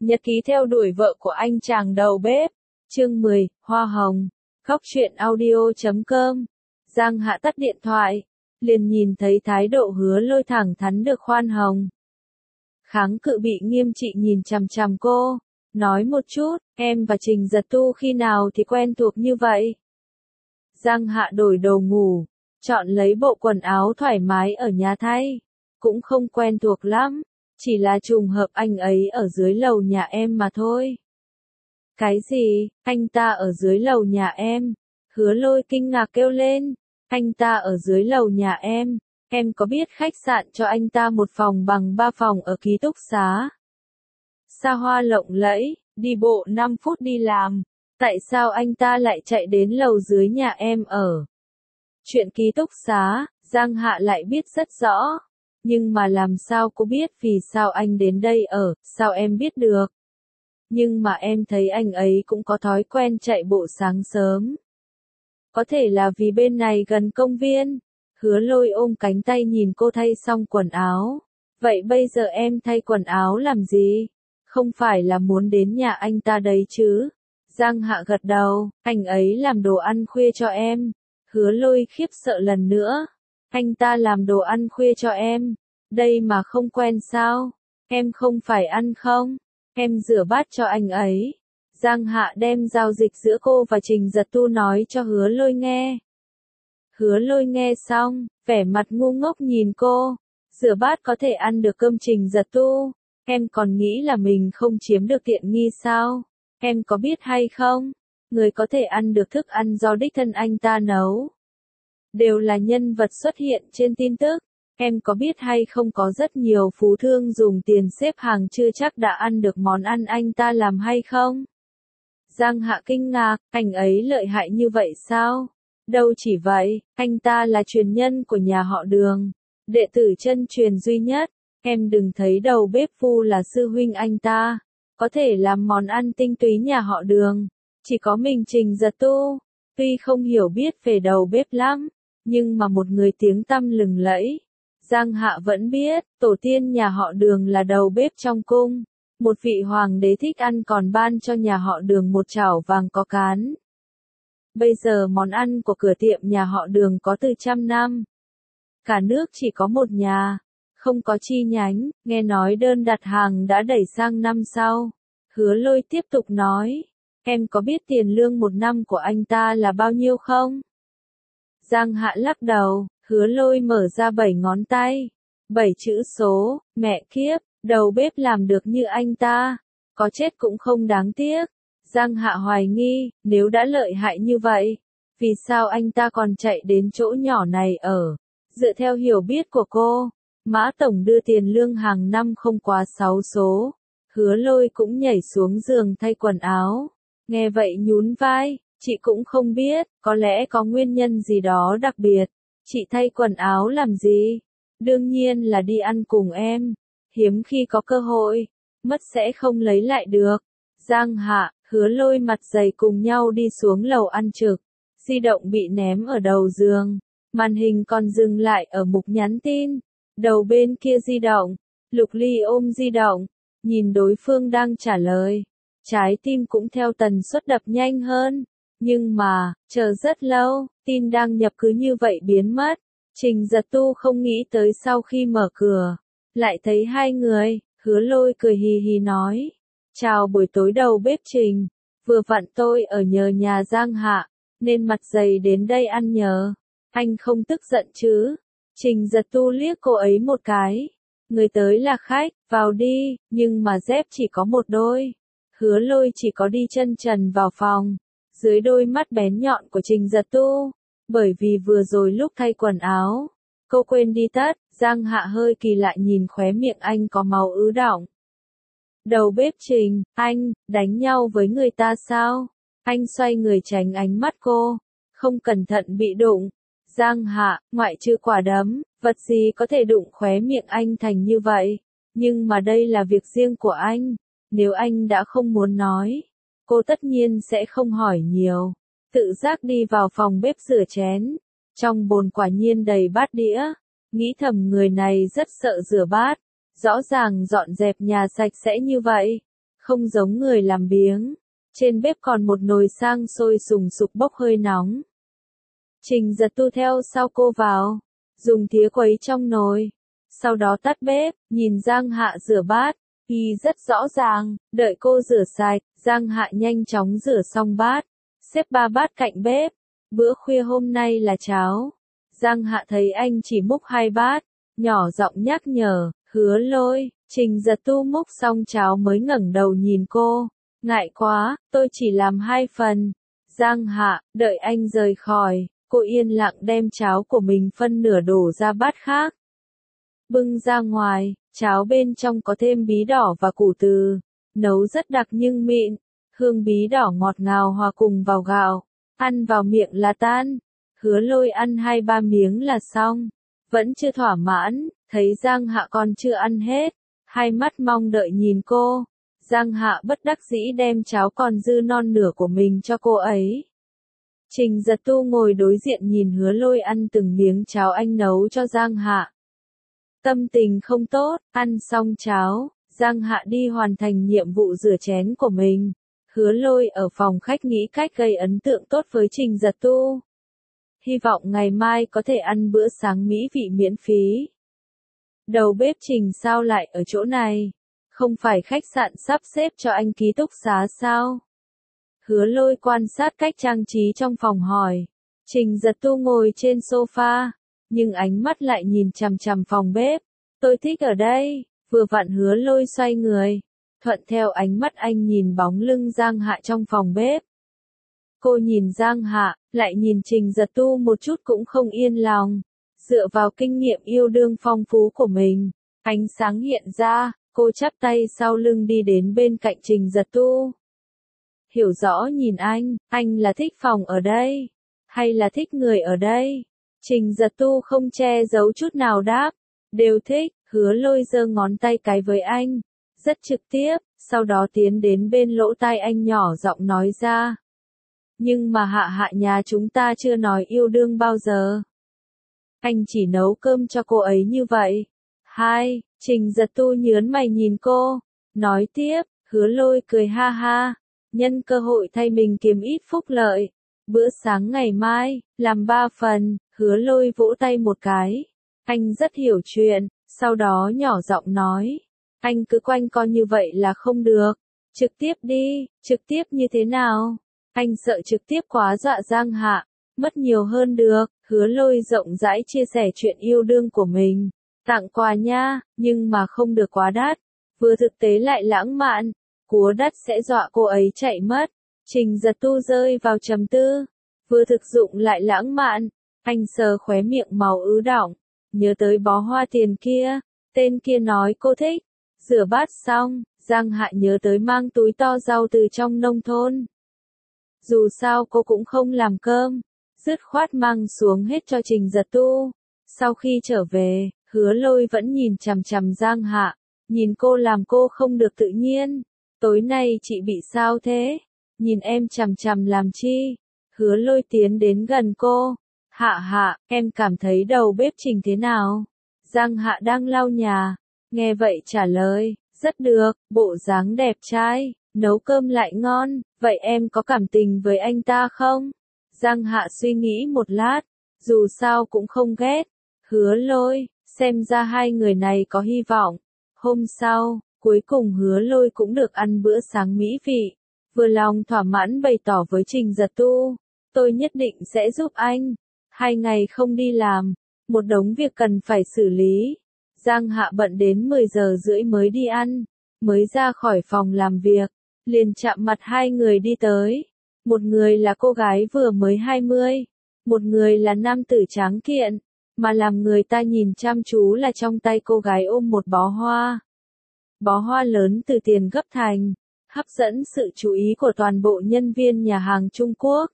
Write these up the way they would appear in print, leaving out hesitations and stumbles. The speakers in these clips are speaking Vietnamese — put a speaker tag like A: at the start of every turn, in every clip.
A: Nhật ký theo đuổi vợ của anh chàng đầu bếp. Chương 10, Hoa hồng. Khóc chuyện audio.com. Giang Hạ tắt điện thoại, liền nhìn thấy thái độ Hứa Lôi thẳng thắn được khoan hồng. Kháng cự bị nghiêm trị nhìn chằm chằm cô, nói một chút, em và Trình Giật Tu khi nào thì quen thuộc như vậy. Giang Hạ đổi đồ ngủ, chọn lấy bộ quần áo thoải mái ở nhà thay, cũng không quen thuộc lắm, chỉ là trùng hợp anh ấy ở dưới lầu nhà em mà thôi. Cái gì, anh ta ở dưới lầu nhà em? Hứa Lôi kinh ngạc kêu lên, anh ta ở dưới lầu nhà em có biết khách sạn cho anh ta một phòng bằng 3 phòng ở ký túc xá. Xa hoa lộng lẫy, đi bộ 5 phút đi làm, tại sao anh ta lại chạy đến lầu dưới nhà em ở? Chuyện ký túc xá, Giang Hạ lại biết rất rõ, nhưng mà làm sao cô biết vì sao anh đến đây ở, sao em biết được? Nhưng mà em thấy anh ấy cũng có thói quen chạy bộ sáng sớm. Có thể là vì bên này gần công viên. Hứa Lôi ôm cánh tay nhìn cô thay xong quần áo. Vậy bây giờ em thay quần áo làm gì? Không phải là muốn đến nhà anh ta đấy chứ? Giang Hạ gật đầu, anh ấy làm đồ ăn khuya cho em. Hứa Lôi khiếp sợ lần nữa. Anh ta làm đồ ăn khuya cho em. Đây mà không quen sao? Em không phải ăn không? Em rửa bát cho anh ấy. Giang Hạ đem giao dịch giữa cô và Trình Giật Tu nói cho Hứa Lôi nghe. Hứa Lôi nghe xong, vẻ mặt ngu ngốc nhìn cô. Rửa bát có thể ăn được cơm Trình Giật Tu. Em còn nghĩ là mình không chiếm được tiện nghi sao? Em có biết hay không? Người có thể ăn được thức ăn do đích thân anh ta nấu. Đều là nhân vật xuất hiện trên tin tức. Em có biết hay không có rất nhiều phú thương dùng tiền xếp hàng chưa chắc đã ăn được món ăn anh ta làm hay không? Giang Hạ kinh ngạc, anh ấy lợi hại như vậy sao? Đâu chỉ vậy, anh ta là truyền nhân của nhà họ Đường, đệ tử chân truyền duy nhất. Em đừng thấy đầu bếp Phu là sư huynh anh ta, có thể làm món ăn tinh túy nhà họ Đường. Chỉ có mình Trình Giật Tu, tuy không hiểu biết về đầu bếp lắm, nhưng mà một người tiếng tăm lừng lẫy. Giang Hạ vẫn biết, tổ tiên nhà họ Đường là đầu bếp trong cung. Một vị hoàng đế thích ăn còn ban cho nhà họ Đường một chảo vàng có cán. Bây giờ món ăn của cửa tiệm nhà họ Đường có từ 100 năm. Cả nước chỉ có một nhà, không có chi nhánh, nghe nói đơn đặt hàng đã đẩy sang năm sau. Hứa Lôi tiếp tục nói, em có biết tiền lương một năm của anh ta là bao nhiêu không? Giang Hạ lắc đầu, Hứa Lôi mở ra 7 ngón tay. 7 chữ số, mẹ kiếp, đầu bếp làm được như anh ta, có chết cũng không đáng tiếc. Giang Hạ hoài nghi, nếu đã lợi hại như vậy, vì sao anh ta còn chạy đến chỗ nhỏ này ở? Dựa theo hiểu biết của cô, Mã Tổng đưa tiền lương hàng năm không quá 6 số. Hứa Lôi cũng nhảy xuống giường thay quần áo. Nghe vậy nhún vai, chị cũng không biết, có lẽ có nguyên nhân gì đó đặc biệt. Chị thay quần áo làm gì? Đương nhiên là đi ăn cùng em. Hiếm khi có cơ hội, mất sẽ không lấy lại được. Giang Hạ, Hứa Lôi mặt dày cùng nhau đi xuống lầu ăn trực. Di động bị ném ở đầu giường. Màn hình còn dừng lại ở mục nhắn tin. Đầu bên kia di động. Lục Ly ôm di động. Nhìn đối phương đang trả lời. Trái tim cũng theo tần suất đập nhanh hơn. Nhưng mà, chờ rất lâu, tin đang nhập cứ như vậy biến mất. Trình Giật Tu không nghĩ tới sau khi mở cửa, lại thấy hai người. Hứa Lôi cười hì hì nói, chào buổi tối đầu bếp Trình, vừa vặn tôi ở nhờ nhà Giang Hạ, nên mặt dày đến đây ăn nhờ. Anh không tức giận chứ? Trình Giật Tu liếc cô ấy một cái. Người tới là khách, vào đi, nhưng mà dép chỉ có một đôi. Hứa Lôi chỉ có đi chân trần vào phòng. Dưới đôi mắt bén nhọn của Trình Giật Tu, bởi vì vừa rồi lúc thay quần áo, cô quên đi tắt. Giang Hạ hơi kỳ lạ nhìn khóe miệng anh có máu ứ đọng. Đầu bếp Trình, anh, đánh nhau với người ta sao? Anh xoay người tránh ánh mắt cô, không cẩn thận bị đụng. Giang Hạ, ngoại trừ quả đấm, vật gì có thể đụng khóe miệng anh thành như vậy? Nhưng mà đây là việc riêng của anh, nếu anh đã không muốn nói, cô tất nhiên sẽ không hỏi nhiều. Tự giác đi vào phòng bếp rửa chén. Trong bồn quả nhiên đầy bát đĩa. Nghĩ thầm người này rất sợ rửa bát. Rõ ràng dọn dẹp nhà sạch sẽ như vậy. không giống người làm biếng. Trên bếp còn một nồi sang sôi sùng sục bốc hơi nóng. Trình Giật Tu theo sau cô vào, dùng thìa quấy trong nồi. Sau đó tắt bếp, nhìn Giang Hạ rửa bát. Y rất rõ ràng, đợi cô rửa sạch, Giang Hạ nhanh chóng rửa xong bát, xếp 3 bát cạnh bếp. Bữa khuya hôm nay là cháo. Giang Hạ thấy anh chỉ múc 2 bát, nhỏ giọng nhắc nhở, Hứa Lôi. Trình Giật Tu múc xong cháo mới ngẩng đầu nhìn cô. Ngại quá, tôi chỉ làm 2 phần. Giang Hạ, đợi anh rời khỏi, cô yên lặng đem cháo của mình phân nửa đổ ra bát khác. Bưng ra ngoài, cháo bên trong có thêm bí đỏ và củ từ. Nấu rất đặc nhưng mịn, hương bí đỏ ngọt ngào hòa cùng vào gạo. Ăn vào miệng là tan. Hứa Lôi ăn 2-3 miếng là xong. Vẫn chưa thỏa mãn, thấy Giang Hạ còn chưa ăn hết. Hai mắt mong đợi nhìn cô. Giang Hạ bất đắc dĩ đem cháo còn dư non nửa của mình cho cô ấy. Trình Giật Tu ngồi đối diện nhìn Hứa Lôi ăn từng miếng cháo anh nấu cho Giang Hạ. Tâm tình không tốt, ăn xong cháo, Giang Hạ đi hoàn thành nhiệm vụ rửa chén của mình. Hứa Lôi ở phòng khách nghĩ cách gây ấn tượng tốt với Trình Giật Tu. Hy vọng ngày mai có thể ăn bữa sáng mỹ vị miễn phí. Đầu bếp Trình sao lại ở chỗ này? Không phải khách sạn sắp xếp cho anh ký túc xá sao? Hứa Lôi quan sát cách trang trí trong phòng hỏi. Trình Giật Tu ngồi trên sofa, nhưng ánh mắt lại nhìn chằm chằm phòng bếp. Tôi thích ở đây. Vừa vặn Hứa Lôi xoay người, thuận theo ánh mắt anh nhìn bóng lưng Giang Hạ trong phòng bếp. Cô nhìn Giang Hạ, lại nhìn Trình Giật Tu một chút cũng không yên lòng. Dựa vào kinh nghiệm yêu đương phong phú của mình, ánh sáng hiện ra, cô chắp tay sau lưng đi đến bên cạnh Trình Giật Tu. Hiểu rõ nhìn anh là thích phòng ở đây, hay là thích người ở đây? Trình Giật Tu không che giấu chút nào đáp, đều thích. Hứa Lôi giơ ngón tay cái với anh, rất trực tiếp, sau đó tiến đến bên lỗ tai anh nhỏ giọng nói ra. Nhưng mà Hạ Hạ nhà chúng ta chưa nói yêu đương bao giờ. Anh chỉ nấu cơm cho cô ấy như vậy. Trình Giật Tu nhớn mày nhìn cô, nói tiếp. Hứa Lôi cười ha ha, nhân cơ hội thay mình kiếm ít phúc lợi. Bữa sáng ngày mai, làm 3 phần. Hứa Lôi vỗ tay một cái. Anh rất hiểu chuyện, sau đó nhỏ giọng nói. Anh cứ quanh co như vậy là không được. Trực tiếp đi, trực tiếp như thế nào? Anh sợ trực tiếp quá dọa Giang Hạ, mất nhiều hơn được. Hứa Lôi rộng rãi chia sẻ chuyện yêu đương của mình. Tặng quà nha, nhưng mà không được quá đắt. Vừa thực tế lại lãng mạn. Cúa đắt sẽ dọa cô ấy chạy mất. Trình Giật Tu rơi vào trầm tư. Vừa thực dụng lại lãng mạn. Anh sờ khóe miệng màu ứ đọng. Nhớ tới bó hoa tiền kia. Tên kia nói cô thích. Rửa bát xong, Giang Hạ nhớ tới mang túi to rau từ trong nông thôn. Dù sao cô cũng không làm cơm. Dứt khoát mang xuống hết cho Trình Giật Tu. Sau khi trở về, Hứa Lôi vẫn nhìn chằm chằm Giang Hạ. Nhìn cô làm cô không được tự nhiên. Tối nay chị bị sao thế? Nhìn em chằm chằm làm chi? Hứa Lôi tiến đến gần cô. Hạ Hạ, em cảm thấy đầu bếp Trình thế nào? Giang Hạ đang lau nhà. Nghe vậy trả lời, rất được, bộ dáng đẹp trai, nấu cơm lại ngon, vậy em có cảm tình với anh ta không? Giang Hạ suy nghĩ một lát, dù sao cũng không ghét. Hứa Lôi, xem ra hai người này có hy vọng. Hôm sau, cuối cùng Hứa Lôi cũng được ăn bữa sáng mỹ vị. Vừa lòng thỏa mãn bày tỏ với Trình Giật Tu, tôi nhất định sẽ giúp anh. 2 ngày không đi làm, một đống việc cần phải xử lý. Giang Hạ bận đến 10 giờ rưỡi mới đi ăn, mới ra khỏi phòng làm việc, liền chạm mặt 2 người đi tới. Một người là cô gái vừa mới 20, một người là nam tử tráng kiện, mà làm người ta nhìn chăm chú là trong tay cô gái ôm một bó hoa. Bó hoa lớn từ tiền gấp thành, hấp dẫn sự chú ý của toàn bộ nhân viên nhà hàng Trung Quốc.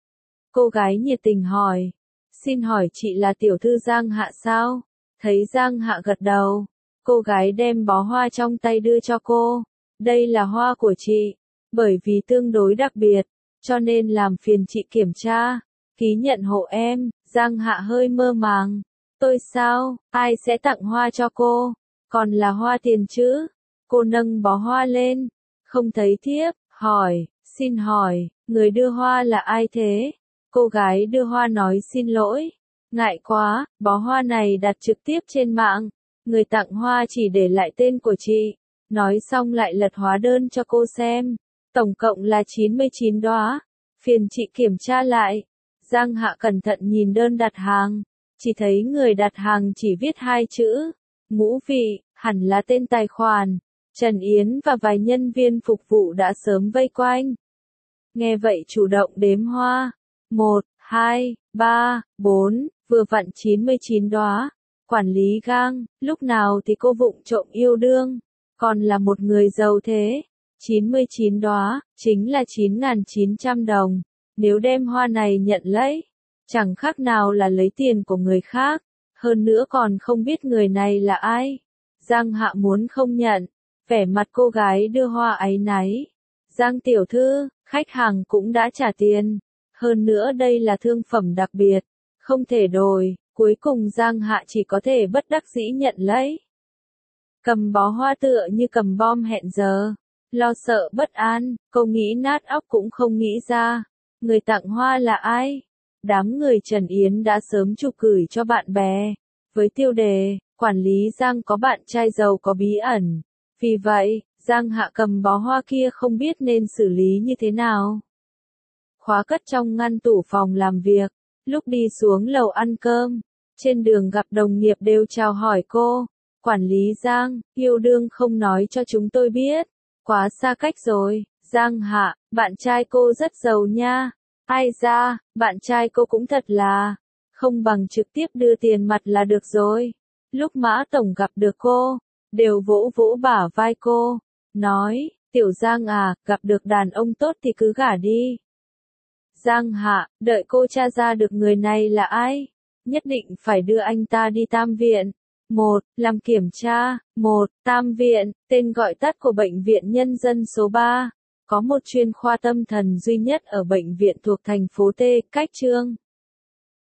A: Cô gái nhiệt tình hỏi, xin hỏi chị là tiểu thư Giang Hạ sao? Thấy Giang Hạ gật đầu, cô gái đem bó hoa trong tay đưa cho cô. Đây là hoa của chị, bởi vì tương đối đặc biệt, cho nên làm phiền chị kiểm tra, ký nhận hộ em. Giang Hạ hơi mơ màng. Tôi sao, ai sẽ tặng hoa cho cô? Còn là hoa tiền chứ? Cô nâng bó hoa lên. Không thấy thiếp, hỏi, xin hỏi, người đưa hoa là ai thế? Cô gái đưa hoa nói xin lỗi. Ngại quá, bó hoa này đặt trực tiếp trên mạng. Người tặng hoa chỉ để lại tên của chị. Nói xong lại lật hóa đơn cho cô xem. Tổng cộng là 99 đóa. Phiền chị kiểm tra lại. Giang Hạ cẩn thận nhìn đơn đặt hàng. Chỉ thấy người đặt hàng chỉ viết 2 chữ. Ngũ vị, hẳn là tên tài khoản. Trần Yến và vài nhân viên phục vụ đã sớm vây quanh. Nghe vậy chủ động đếm hoa. 1, 2, 3, 4, vừa vặn 99 đóa. Quản lý gang, lúc nào thì cô vụng trộm yêu đương. Còn là một người giàu thế. 99 đóa, chính là 9.900 đồng. Nếu đem hoa này nhận lấy, chẳng khác nào là lấy tiền của người khác. Hơn nữa còn không biết người này là ai. Giang Hạ muốn không nhận. Vẻ mặt cô gái đưa hoa áy náy. Giang tiểu thư, khách hàng cũng đã trả tiền. Hơn nữa đây là thương phẩm đặc biệt. Không thể đổi. Cuối cùng Giang Hạ chỉ có thể bất đắc dĩ nhận lấy. Cầm bó hoa tựa như cầm bom hẹn giờ. Lo sợ bất an, cô nghĩ nát óc cũng không nghĩ ra. Người tặng hoa là ai? Đám người Trần Yến đã sớm chụp gửi cho bạn bè. Với tiêu đề, quản lý Giang có bạn trai giàu có bí ẩn. Vì vậy, Giang Hạ cầm bó hoa kia không biết nên xử lý như thế nào. Khóa cất trong ngăn tủ phòng làm việc. Lúc đi xuống lầu ăn cơm, trên đường gặp đồng nghiệp đều chào hỏi cô. Quản lý Giang, yêu đương không nói cho chúng tôi biết. Quá xa cách rồi. Giang Hạ, bạn trai cô rất giàu nha. Ai ra, bạn trai cô cũng thật là. Không bằng trực tiếp đưa tiền mặt là được rồi. Lúc Mã Tổng gặp được cô, đều vỗ vỗ bả vai cô. Nói, tiểu Giang à, gặp được đàn ông tốt thì cứ gả đi. Giang Hạ, đợi cô tra ra được người này là ai. Nhất định phải đưa anh ta đi Tam Viện. 1. Làm kiểm tra. 1. Tam Viện, tên gọi tắt của Bệnh viện Nhân dân số 3. Có một chuyên khoa tâm thần duy nhất ở bệnh viện thuộc thành phố T, cách Trương